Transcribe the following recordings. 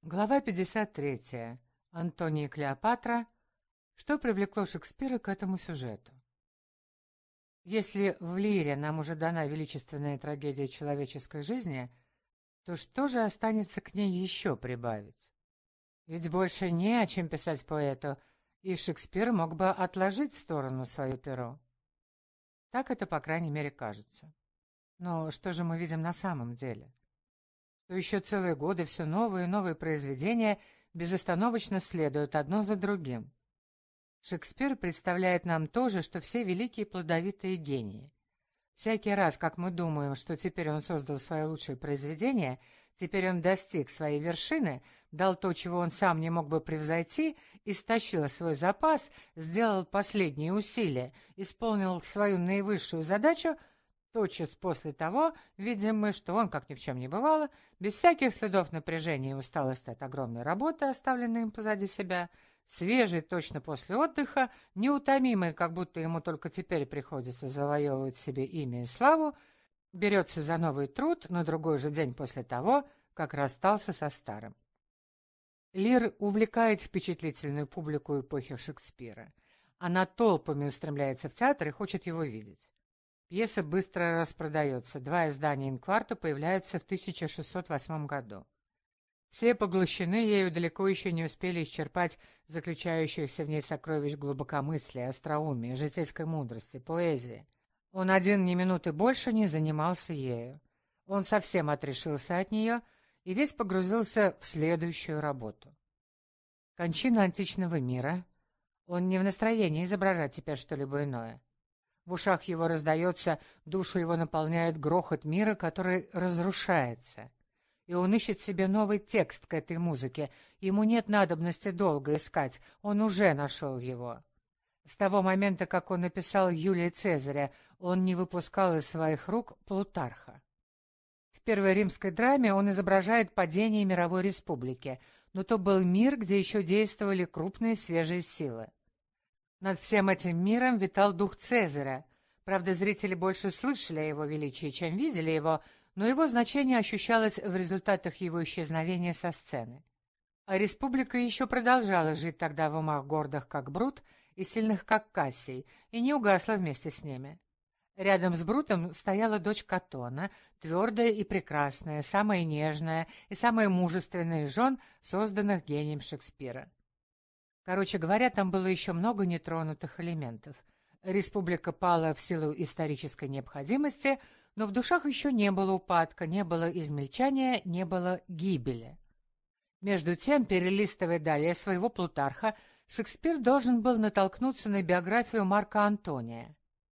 Глава 53. Антоний и Клеопатра. Что привлекло Шекспира к этому сюжету? Если в лире нам уже дана величественная трагедия человеческой жизни, то что же останется к ней еще прибавить? Ведь больше не о чем писать поэту, и Шекспир мог бы отложить в сторону свое перо. Так это, по крайней мере, кажется. Но что же мы видим на самом деле? То еще целые годы все новые и новые произведения безостановочно следуют одно за другим. Шекспир представляет нам то же, что все великие плодовитые гении. Всякий раз, как мы думаем, что теперь он создал свои лучшие произведения, теперь он достиг своей вершины, дал то, чего он сам не мог бы превзойти, истощил свой запас, сделал последние усилия, исполнил свою наивысшую задачу, тотчас после того видим мы, что он, как ни в чем не бывало, без всяких следов напряжения и усталости от огромной работы, оставленной им позади себя, свежий точно после отдыха, неутомимый, как будто ему только теперь приходится завоевывать себе имя и славу, берется за новый труд на другой же день после того, как расстался со старым. Лир увлекает впечатлительную публику эпохи Шекспира. Она толпами устремляется в театр и хочет его видеть. Пьеса быстро распродается. 2 издания инкварта появляются в 1608 году. Все поглощены ею, далеко еще не успели исчерпать заключающихся в ней сокровищ глубокомыслия, остроумия, житейской мудрости, поэзии. Он один ни минуты больше не занимался ею. Он совсем отрешился от нее и весь погрузился в следующую работу. Кончина античного мира. Он не в настроении изображать теперь что-либо иное. В ушах его раздается, душу его наполняет грохот мира, который разрушается. И он ищет себе новый текст к этой музыке. Ему нет надобности долго искать, он уже нашел его. С того момента, как он написал Юлия Цезаря, он не выпускал из своих рук Плутарха. В первой римской драме он изображает падение мировой республики, но то был мир, где еще действовали крупные свежие силы. Над всем этим миром витал дух Цезаря. Правда, зрители больше слышали о его величии, чем видели его, но его значение ощущалось в результатах его исчезновения со сцены. А республика еще продолжала жить тогда в умах гордых, как Брут, и сильных, как Кассий, и не угасла вместе с ними. Рядом с Брутом стояла дочь Катона, твердая и прекрасная, самая нежная и самая мужественная из жен, созданных гением Шекспира. Короче говоря, там было еще много нетронутых элементов. Республика пала в силу исторической необходимости, но в душах еще не было упадка, не было измельчания, не было гибели. Между тем, перелистывая далее своего Плутарха, Шекспир должен был натолкнуться на биографию Марка Антония.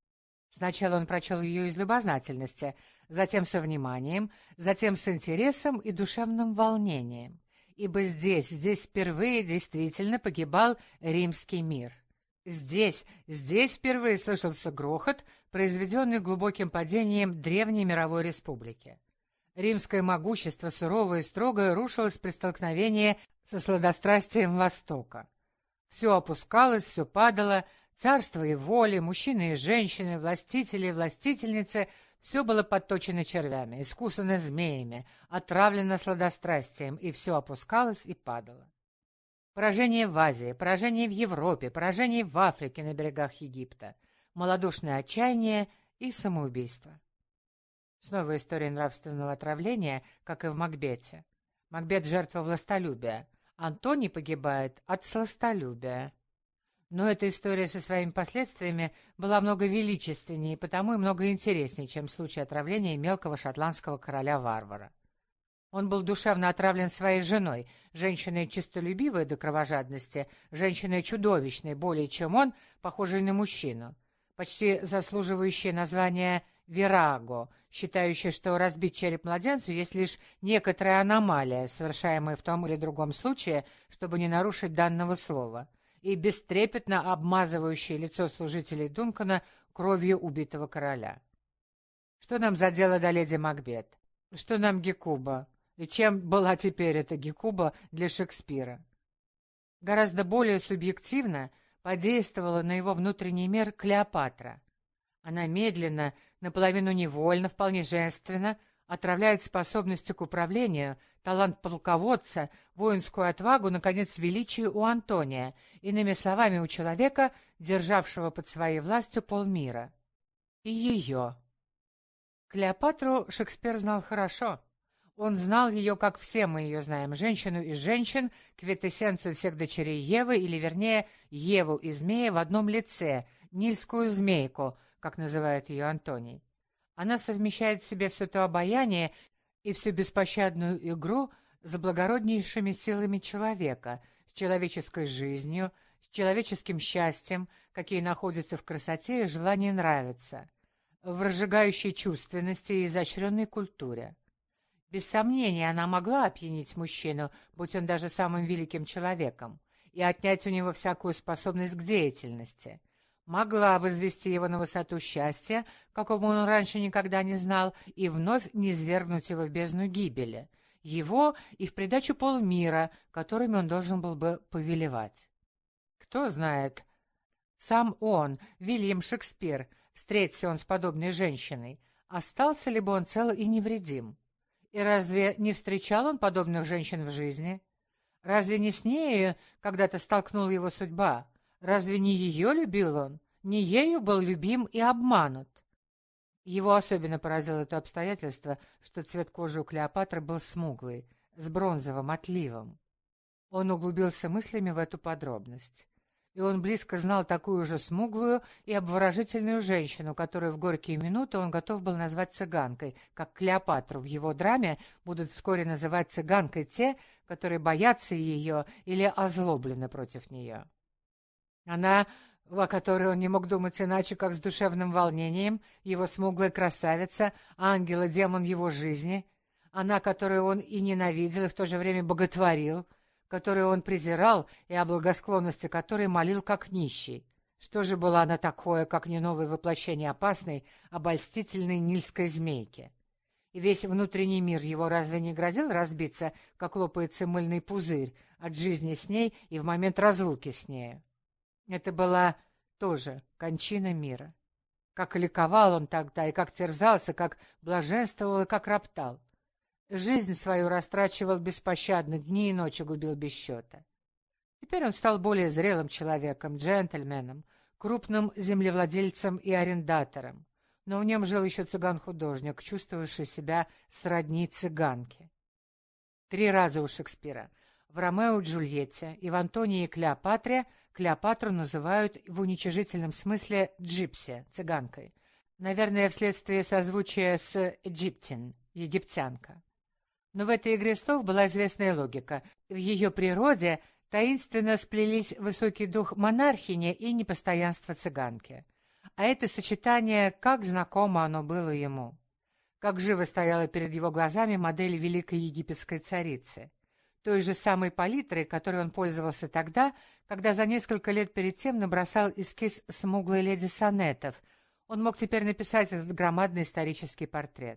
Сначала он прочел ее из любознательности, затем со вниманием, затем с интересом и душевным волнением. Ибо здесь впервые действительно погибал римский мир. Здесь впервые слышался грохот, произведенный глубоким падением древней мировой республики. Римское могущество, суровое и строгое, рушилось при столкновении со сладострастием Востока. Все опускалось, все падало, царство и воли, мужчины и женщины, властители и властительницы — все было подточено червями, искусано змеями, отравлено сладострастием, и все опускалось и падало. Поражение в Азии, поражение в Европе, поражение в Африке на берегах Египта, малодушное отчаяние и самоубийство. Снова история нравственного отравления, как и в Макбете. Макбет — жертва властолюбия, Антоний погибает от сластолюбия. Но эта история со своими последствиями была много величественнее и потому и много интереснее, чем случай отравления мелкого шотландского короля-варвара. Он был душевно отравлен своей женой, женщиной честолюбивой до кровожадности, женщиной чудовищной, более чем он, похожей на мужчину, почти заслуживающей названия «вираго», считающей, что разбить череп младенцу есть лишь некоторая аномалия, совершаемая в том или другом случае, чтобы не нарушить данного слова, и бестрепетно обмазывающее лицо служителей Дункана кровью убитого короля. Что нам за дело до леди Макбет? Что нам Гекуба? И чем была теперь эта Гекуба для Шекспира? Гораздо более субъективно подействовала на его внутренний мир Клеопатра. Она медленно, наполовину невольно, вполне женственно, отравляет способностью к управлению, талант полководца, воинскую отвагу, наконец, величие у Антония, иными словами, у человека, державшего под своей властью полмира. И ее. Клеопатру Шекспир знал хорошо. Он знал ее, как все мы ее знаем, женщину из женщин, квинтэссенцию всех дочерей Евы, или, вернее, Еву и змея в одном лице, нильскую змейку, как называет ее Антоний. Она совмещает в себе все то обаяние и всю беспощадную игру с благороднейшими силами человека, с человеческой жизнью, с человеческим счастьем, какие находятся в красоте и желании нравиться, в разжигающей чувственности и изощренной культуре. Без сомнения, она могла опьянить мужчину, будь он даже самым великим человеком, и отнять у него всякую способность к деятельности. Могла возвести его на высоту счастья, какого он раньше никогда не знал, и вновь низвергнуть его в бездну гибели, его и в придачу полмира, которыми он должен был бы повелевать. Кто знает, сам он, Вильям Шекспир, встретился он с подобной женщиной, остался ли бы он цел и невредим? И разве не встречал он подобных женщин в жизни? Разве не с нею когда-то столкнула его судьба? Разве не ее любил он? Не ею был любим и обманут? Его особенно поразило это обстоятельство, что цвет кожи у Клеопатры был смуглый, с бронзовым отливом. Он углубился мыслями в эту подробность. И он близко знал такую же смуглую и обворожительную женщину, которую в горькие минуты он готов был назвать цыганкой, как Клеопатру в его драме будут вскоре называть цыганкой те, которые боятся ее или озлоблены против нее. Она, о которой он не мог думать иначе, как с душевным волнением, его смуглая красавица, ангел и демон его жизни, она, которую он и ненавидел, и в то же время боготворил, которую он презирал и о благосклонности которой молил как нищий. Что же была она такое, как не новое воплощение опасной, обольстительной нильской змейки? И весь внутренний мир его разве не грозил разбиться, как лопается мыльный пузырь от жизни с ней и в момент разлуки с нею? Это была тоже кончина мира. Как ликовал он тогда, и как терзался, как блаженствовал и как роптал. Жизнь свою растрачивал беспощадно, дни и ночи губил без счета. Теперь он стал более зрелым человеком, джентльменом, крупным землевладельцем и арендатором. Но в нем жил еще цыган-художник, чувствовавший себя сродни цыганке. 3 раза у Шекспира в «Ромео и Джульетте» и в «Антонии и Клеопатре» Клеопатру называют в уничижительном смысле «джипси» — цыганкой. Наверное, вследствие созвучия с «Egyptian» — египтянка. Но в этой игре слов была известная логика. В ее природе таинственно сплелись высокий дух монархини и непостоянство цыганки. А это сочетание, как знакомо оно было ему. Как живо стояла перед его глазами модель великой египетской царицы. Той же самой палитрой, которой он пользовался тогда, когда за несколько лет перед тем набросал эскиз смуглой леди сонетов. Он мог теперь написать этот громадный исторический портрет.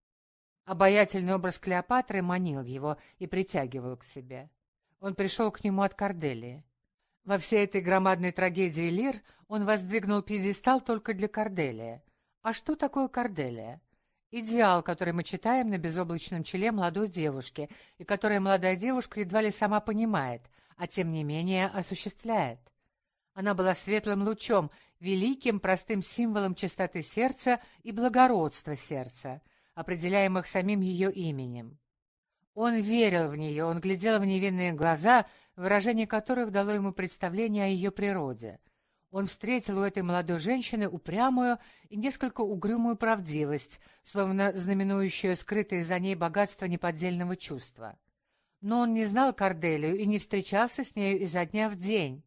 Обаятельный образ Клеопатры манил его и притягивал к себе. Он пришел к нему от Корделии. Во всей этой громадной трагедии Лир он воздвигнул пьедестал только для Корделии. А что такое Корделия? Идеал, который мы читаем на безоблачном челе молодой девушки, и который молодая девушка едва ли сама понимает, а тем не менее осуществляет. Она была светлым лучом, великим простым символом чистоты сердца и благородства сердца, определяемых самим ее именем. Он верил в нее, он глядел в невинные глаза, выражение которых дало ему представление о ее природе. Он встретил у этой молодой женщины упрямую и несколько угрюмую правдивость, словно знаменующую скрытое за ней богатство неподдельного чувства. Но он не знал Корделию и не встречался с нею изо дня в день.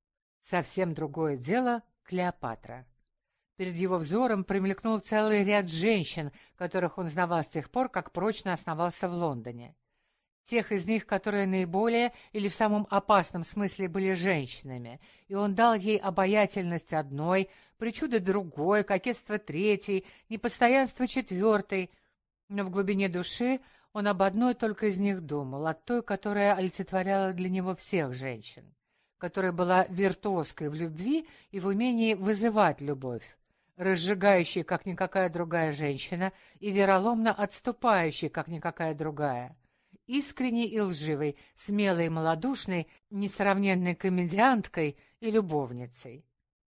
Совсем другое дело Клеопатра. Перед его взором промелькнул целый ряд женщин, которых он знавал с тех пор, как прочно основался в Лондоне. Тех из них, которые наиболее или в самом опасном смысле были женщинами, и он дал ей обаятельность одной, причуды другой, кокетство третьей, непостоянство четвертой, но в глубине души он об одной только из них думал, о той, которая олицетворяла для него всех женщин, которая была виртуозкой в любви и в умении вызывать любовь, разжигающей, как никакая другая женщина, и вероломно отступающей, как никакая другая, искренней и лживой, смелой и малодушной, несравненной комедианткой и любовницей.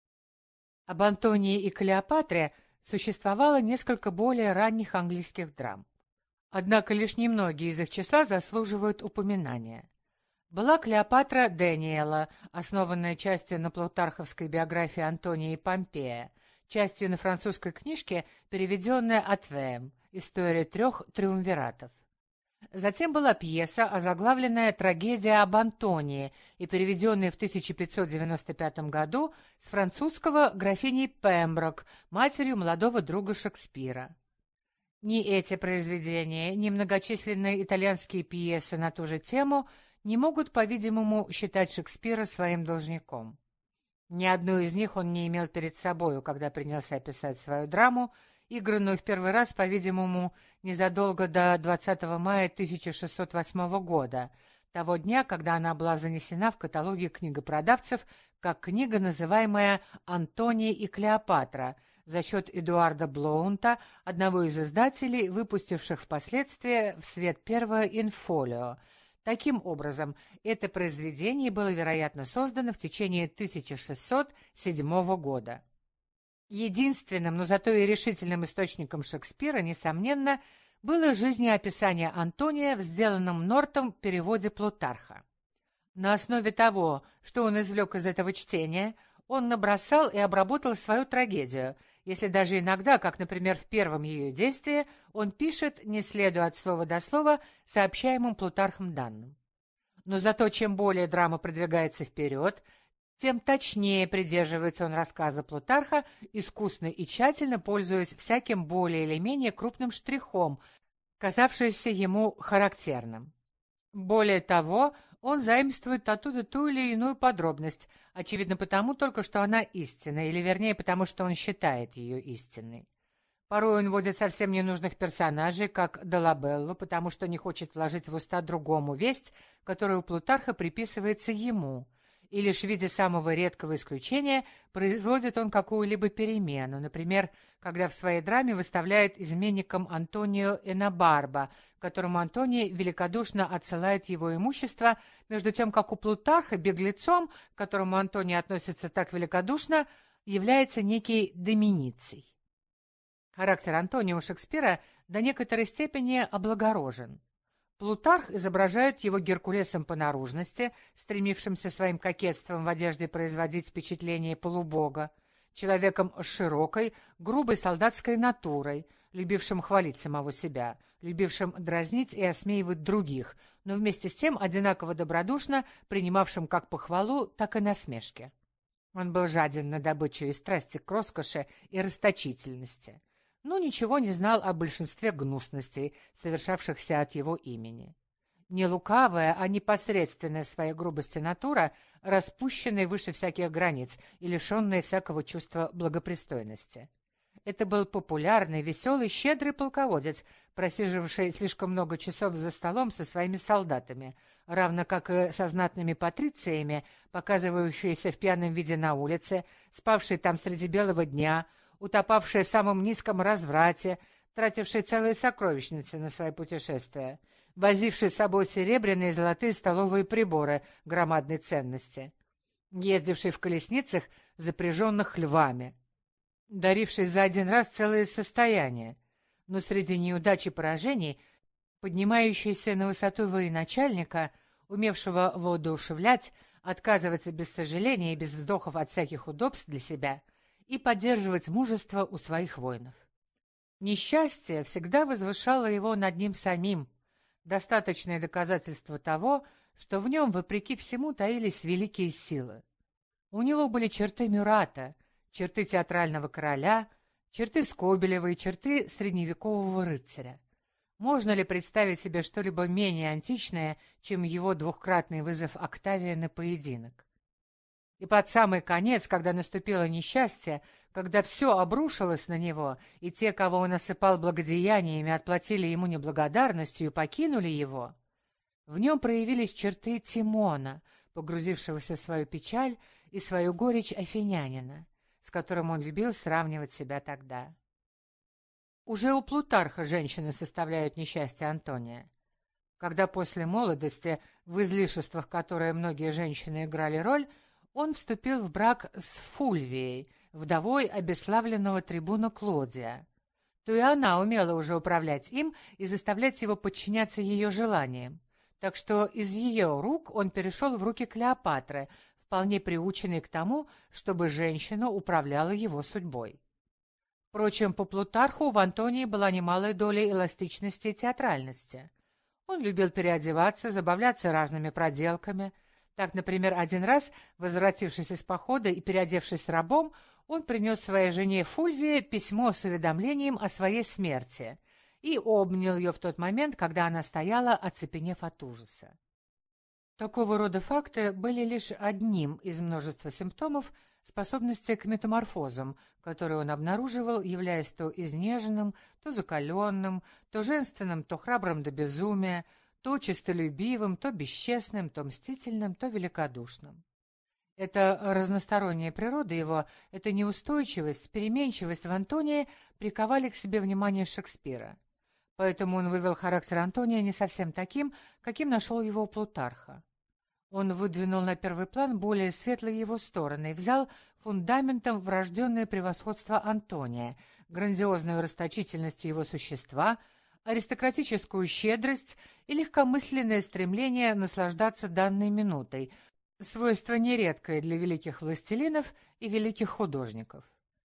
Об Антонии и Клеопатре существовало несколько более ранних английских драм. Однако лишь немногие из их числа заслуживают упоминания. Была Клеопатра Дэниела, основанная частью на плутарховской биографии Антония и Помпея, частью на французской книжке, переведенная Атвеем «История трех триумвиратов». Затем была пьеса, озаглавленная «Трагедия об Антонии» и переведенная в 1595 году с французского графиней Пемброк, матерью молодого друга Шекспира. Ни эти произведения, ни многочисленные итальянские пьесы на ту же тему не могут, по-видимому, считать Шекспира своим должником. Ни одну из них он не имел перед собою, когда принялся писать свою драму, игранную в первый раз, по-видимому, незадолго до 20 мая 1608 года, того дня, когда она была занесена в каталоге книгопродавцев как книга, называемая «Антония и Клеопатра», за счет Эдуарда Блоунта, одного из издателей, выпустивших впоследствии в свет первое «Инфолио». Таким образом, это произведение было, вероятно, создано в течение 1607 года. Единственным, но зато и решительным источником Шекспира, несомненно, было жизнеописание Антония в сделанном Нортом переводе Плутарха. На основе того, что он извлек из этого чтения, он набросал и обработал свою трагедию, если даже иногда, как, например, в первом ее действии, он пишет, не следуя от слова до слова, сообщаемым Плутархом данным. Но зато чем более драма продвигается вперед, тем точнее придерживается он рассказа Плутарха, искусно и тщательно пользуясь всяким более или менее крупным штрихом, казавшимся ему характерным. Более того, он заимствует оттуда ту или иную подробность, очевидно потому только, что она истинна, или вернее потому, что он считает ее истинной. Порой он вводит совсем ненужных персонажей, как Долабеллу, потому что не хочет вложить в уста другому весть, которая у Плутарха приписывается ему, и лишь в виде самого редкого исключения производит он какую-либо перемену, например, когда в своей драме выставляет изменником Антонио Энобарба, которому Антоний великодушно отсылает его имущество, между тем, как у Плутарха беглецом, к которому Антоний относится так великодушно, является некий Доминиций. Характер Антония у Шекспира до некоторой степени облагорожен. Плутарх изображает его Геркулесом по наружности, стремившимся своим кокетством в одежде производить впечатление полубога, человеком с широкой, грубой солдатской натурой, любившим хвалить самого себя, любившим дразнить и осмеивать других, но вместе с тем одинаково добродушно принимавшим как похвалу, так и насмешки. Он был жаден на добычу и страсти к роскоши и расточительности, но ничего не знал о большинстве гнусностей, совершавшихся от его имени. Не лукавая, а непосредственная в своей грубости натура, распущенная выше всяких границ и лишенная всякого чувства благопристойности. Это был популярный, веселый, щедрый полководец, просиживавший слишком много часов за столом со своими солдатами, равно как и со знатными патрициями, показывающиеся в пьяном виде на улице, спавший там среди белого дня, утопавший в самом низком разврате, тративший целые сокровищницы на свои путешествия, возивший с собой серебряные и золотые столовые приборы громадной ценности, ездивший в колесницах, запряженных львами, даривший за один раз целое состояние, но среди неудач и поражений, поднимающийся на высоту военачальника, умевшего воодушевлять, отказываться без сожаления и без вздохов от всяких удобств для себя и поддерживать мужество у своих воинов. Несчастье всегда возвышало его над ним самим, достаточное доказательство того, что в нем, вопреки всему, таились великие силы. У него были черты Мюрата, черты театрального короля, черты Скобелева и черты средневекового рыцаря. Можно ли представить себе что-либо менее античное, чем его двукратный вызов Октавия на поединок? И под самый конец, когда наступило несчастье, когда все обрушилось на него, и те, кого он осыпал благодеяниями, отплатили ему неблагодарностью и покинули его, в нем проявились черты Тимона, погрузившегося в свою печаль и свою горечь афинянина, с которым он любил сравнивать себя тогда. Уже у Плутарха женщины составляют несчастье Антония. когда после молодости, в излишествах которой многие женщины играли роль, он вступил в брак с Фульвией, вдовой обесславленного трибуна Клодия, то и она умела уже управлять им и заставлять его подчиняться ее желаниям. Так что из ее рук он перешел в руки Клеопатры, вполне приученной к тому, чтобы женщина управляла его судьбой. Впрочем, по Плутарху в Антонии была немалая доля эластичности и театральности. Он любил переодеваться, забавляться разными проделками. Так, например, один раз, возвратившись из похода и переодевшись рабом, он принес своей жене Фульвии письмо с уведомлением о своей смерти и обнял ее в тот момент, когда она стояла, оцепенев от ужаса. Такого рода факты были лишь одним из множества симптомов способности к метаморфозам, которые он обнаруживал, являясь то изнеженным, то закаленным, то женственным, то храбрым до безумия, то честолюбивым, то бесчестным, то мстительным, то великодушным. Эта разносторонняя природа его, эта неустойчивость, переменчивость в Антонии приковали к себе внимание Шекспира. Поэтому он вывел характер Антония не совсем таким, каким нашел его у Плутарха. Он выдвинул на первый план более светлые его стороны и взял фундаментом врожденное превосходство Антония, грандиозную расточительность его существа, аристократическую щедрость и легкомысленное стремление наслаждаться данной минутой, свойство нередкое для великих властелинов и великих художников.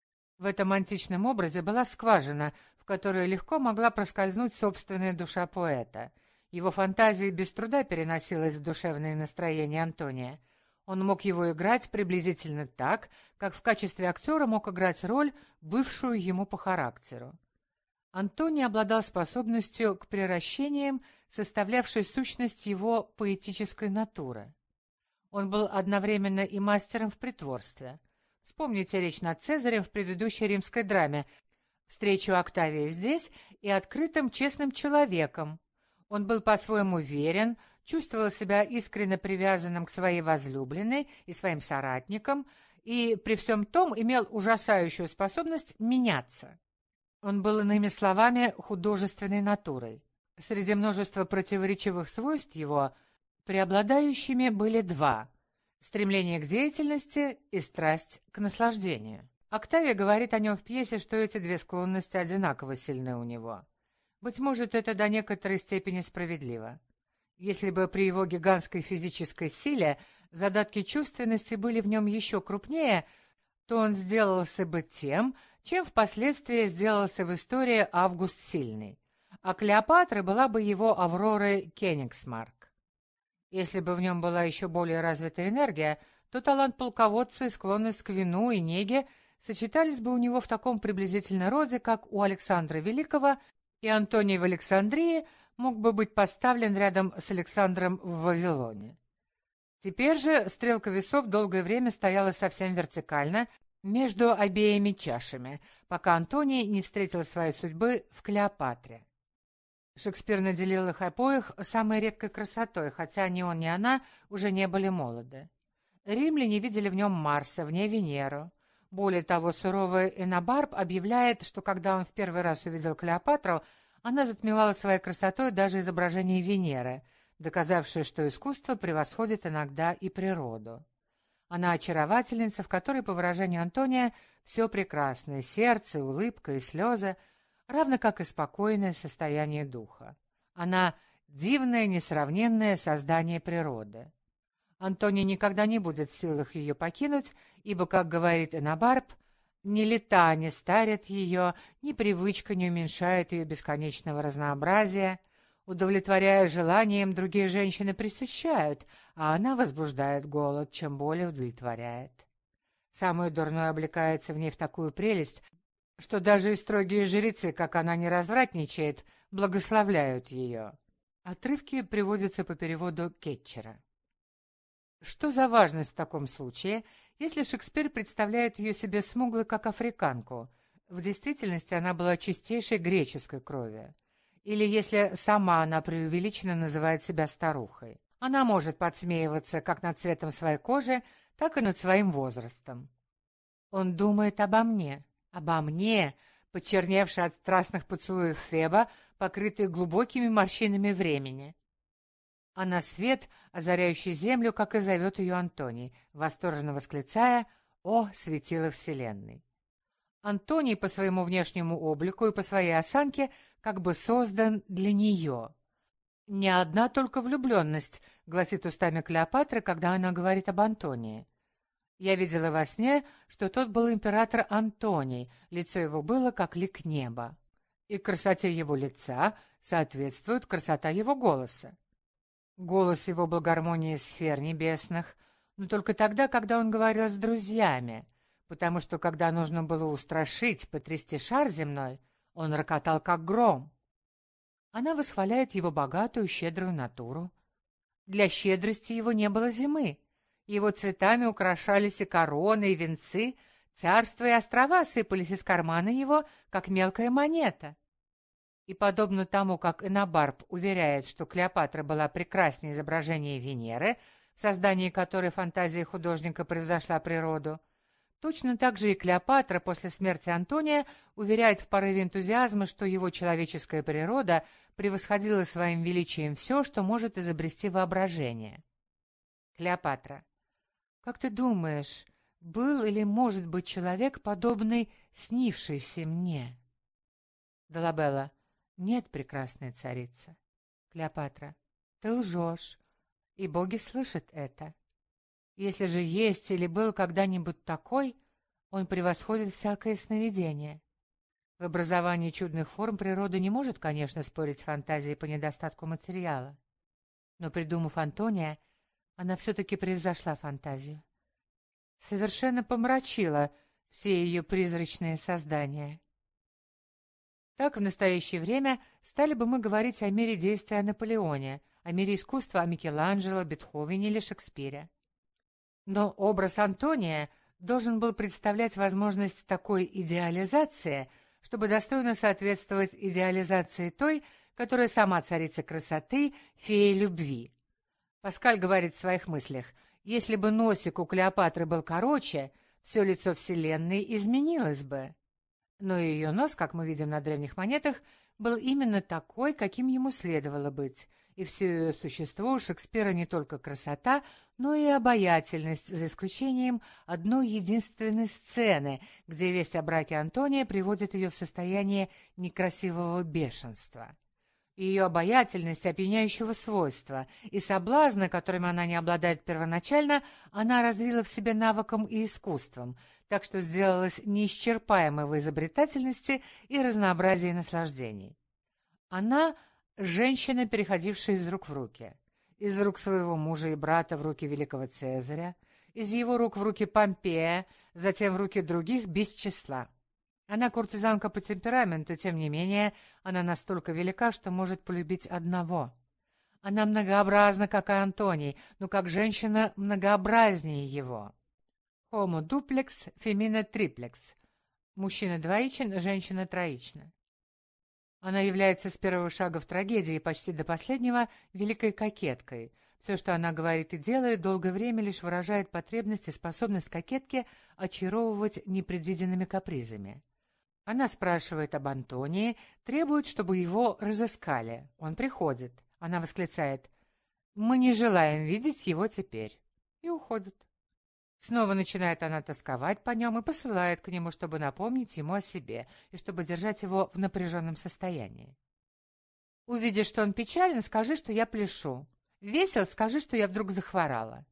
В этом античном образе была скважина, в которую легко могла проскользнуть собственная душа поэта. Его фантазия без труда переносилась в душевные настроения Антония. Он мог его играть приблизительно так, как в качестве актера мог играть роль, бывшую ему по характеру. Антоний обладал способностью к приращениям, составлявшей сущность его поэтической натуры. Он был одновременно и мастером в притворстве. Вспомните речь над Цезарем в предыдущей римской драме, встречу Октавия здесь и открытым, честным человеком. Он был по-своему верен, чувствовал себя искренне привязанным к своей возлюбленной и своим соратникам, и при всем том имел ужасающую способность меняться. Он был, иными словами, художественной натурой. Среди множества противоречивых свойств его преобладающими были два — стремление к деятельности и страсть к наслаждению. Октавия говорит о нем в пьесе, что эти две склонности одинаково сильны у него. Быть может, это до некоторой степени справедливо. Если бы при его гигантской физической силе задатки чувственности были в нем еще крупнее, то он сделался бы тем, чем впоследствии сделался в истории Август Сильный, а Клеопатра была бы его Авророй Кенигсмарк. Если бы в нем была еще более развитая энергия, то талант полководца и склонность к вину и неге сочетались бы у него в таком приблизительном роде, как у Александра Великого, и Антоний в Александрии мог бы быть поставлен рядом с Александром в Вавилоне. Теперь же стрелка весов долгое время стояла совсем вертикально между обеими чашами, пока Антоний не встретил своей судьбы в Клеопатре. Шекспир наделил их обоих самой редкой красотой, хотя ни он, ни она уже не были молоды. Римляне видели в нем Марса, в ней Венеру. Более того, суровый Энобарб объявляет, что когда он в первый раз увидел Клеопатру, она затмевала своей красотой даже изображение Венеры, доказавшее, что искусство превосходит иногда и природу. Она очаровательница, в которой, по выражению Антония, все прекрасно, и сердце, и улыбка, и слезы, равно как и спокойное состояние духа. Она — дивное, несравненное создание природы. Антоний никогда не будет в силах ее покинуть, ибо, как говорит Энобарб, ни лета не старят ее, ни привычка не уменьшает ее бесконечного разнообразия. Удовлетворяя желаниям, другие женщины пресыщают, а она возбуждает голод, чем более удовлетворяет. Самое дурное облекается в ней в такую прелесть, что даже и строгие жрецы, как она не развратничает, благословляют ее. Отрывки приводятся по переводу Кетчера. Что за важность в таком случае, если Шекспир представляет ее себе смуглой, как африканку? В действительности она была чистейшей греческой крови. Или если сама она преувеличенно называет себя старухой. Она может подсмеиваться как над цветом своей кожи, так и над своим возрастом. Он думает обо мне, почерневшей от страстных поцелуев Феба, покрытой глубокими морщинами времени. Она свет, озаряющий землю, как и зовет ее Антоний, восторженно восклицая: «О, светило вселенной!» Антоний по своему внешнему облику и по своей осанке как бы создан для нее. «Не одна только влюбленность», — гласит устами Клеопатры, когда она говорит об Антонии. «Я видела во сне, что тот был император Антоний, лицо его было как лик неба, и красоте его лица соответствует красота его голоса. Голос его был гармонией сфер небесных, но только тогда, когда он говорил с друзьями, потому что, когда нужно было устрашить, потрясти шар земной, он рокотал, как гром». Она восхваляет его богатую, щедрую натуру. Для щедрости его не было зимы. Его цветами украшались и короны, и венцы, царства и острова сыпались из кармана его, как мелкая монета. И подобно тому, как Энобарб уверяет, что Клеопатра была прекраснее изображения Венеры, в создании которой фантазия художника превзошла природу, точно так же и Клеопатра после смерти Антония уверяет в порыве энтузиазма, что его человеческая природа превосходила своим величием все, что может изобрести воображение. Клеопатра. Как ты думаешь, был или может быть человек, подобный снившийся мне? Долабелла. Нет, прекрасная царица. Клеопатра. Ты лжешь, и боги слышат это. Если же есть или был когда-нибудь такой, он превосходит всякое сновидение. В образовании чудных форм природа не может, конечно, спорить с фантазией по недостатку материала. Но, придумав Антония, она все-таки превзошла фантазию. Совершенно помрачила все ее призрачные создания. Так, в настоящее время стали бы мы говорить о мире действия о Наполеоне, о мире искусства о Микеланджело, Бетховене или Шекспире. Но образ Антония должен был представлять возможность такой идеализации, чтобы достойно соответствовать идеализации той, которая сама царица красоты, фея любви. Паскаль говорит в своих мыслях: если бы носик у Клеопатры был короче, все лицо Вселенной изменилось бы. Но ее нос, как мы видим на древних монетах, был именно такой, каким ему следовало быть, и все ее существо у Шекспира не только красота, но и обаятельность, за исключением одной единственной сцены, где весть о браке Антония приводит ее в состояние некрасивого бешенства. Ее обаятельность опьяняющего свойства и соблазна, которыми она не обладает первоначально, она развила в себе навыком и искусством, так что сделалась неисчерпаемой в изобретательности и разнообразии наслаждений. Она — женщина, переходившая из рук в руки, из рук своего мужа и брата в руки великого Цезаря, из его рук в руки Помпея, затем в руки других без числа. Она куртизанка по темпераменту, тем не менее, она настолько велика, что может полюбить одного. Она многообразна, как и Антоний, но как женщина многообразнее его. Homo duplex, femina triplex. Мужчина двоичен, женщина троична. Она является с первого шага в трагедии почти до последнего великой кокеткой. Все, что она говорит и делает, долгое время лишь выражает потребность и способность кокетки очаровывать непредвиденными капризами. Она спрашивает об Антонии, требует, чтобы его разыскали. Он приходит. Она восклицает: «Мы не желаем видеть его теперь», и уходит. Снова начинает она тосковать по нем и посылает к нему, чтобы напомнить ему о себе и чтобы держать его в напряженном состоянии. «Увидишь, что он печален, скажи, что я пляшу. Весел, скажи, что я вдруг захворала».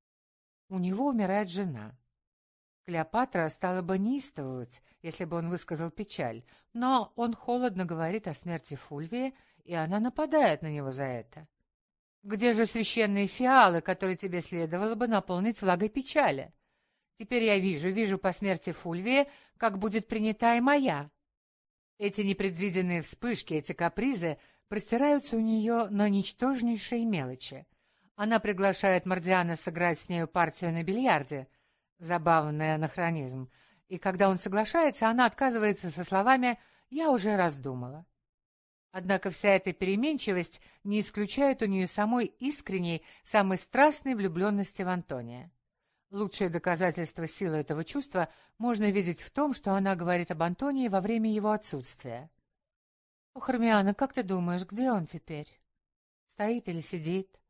У него умирает жена. Клеопатра стала бы неистовывать, если бы он высказал печаль, но он холодно говорит о смерти Фульвии, и она нападает на него за это. «Где же священные фиалы, которые тебе следовало бы наполнить влагой печали? Теперь я вижу по смерти Фульвии, как будет принята и моя». Эти непредвиденные вспышки, эти капризы простираются у нее на ничтожнейшие мелочи. Она приглашает Мардиана сыграть с нею партию на бильярде. Забавный анахронизм. И когда он соглашается, она отказывается со словами «я уже раздумала». Однако вся эта переменчивость не исключает у нее самой искренней, самой страстной влюбленности в Антония. Лучшее доказательство силы этого чувства можно видеть в том, что она говорит об Антонии во время его отсутствия. «О, Хармиана, как ты думаешь, где он теперь? Стоит или сидит?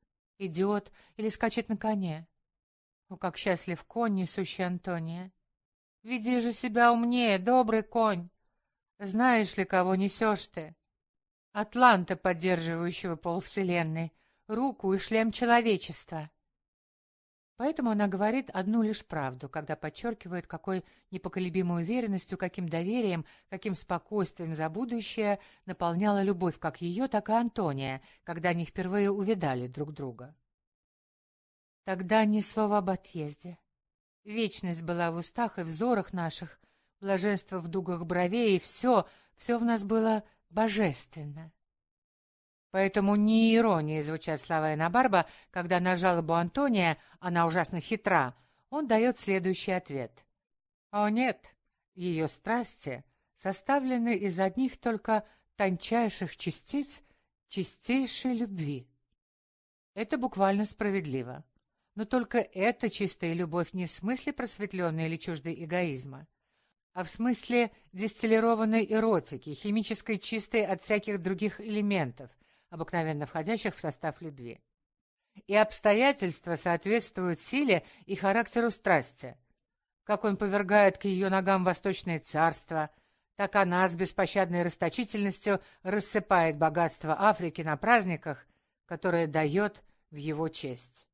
идет или скачет на коне. О, как счастлив конь, несущий Антония! Веди же себя умнее, добрый конь! Знаешь ли, кого несешь ты? Атланта, поддерживающего полвселенной, руку и шлем человечества. Поэтому она говорит одну лишь правду, когда подчеркивает, какой непоколебимой уверенностью, каким доверием, каким спокойствием за будущее наполняла любовь как ее, так и Антония, когда они впервые увидали друг друга. Тогда ни слова об отъезде. Вечность была в устах и взорах наших, блаженство в дугах бровей, и все в нас было божественно. Поэтому не иронией звучат слова Энобарба, когда на жалобу Антония, она ужасно хитра, он дает следующий ответ. О нет, ее страсти составлены из одних только тончайших частиц чистейшей любви. Это буквально справедливо. Но только эта чистая любовь не в смысле просветленной или чуждой эгоизма, а в смысле дистиллированной эротики, химической чистой от всяких других элементов, обыкновенно входящих в состав любви. И обстоятельства соответствуют силе и характеру страсти. Как он повергает к ее ногам восточное царство, так она с беспощадной расточительностью рассыпает богатство Африки на праздниках, которые дает в его честь.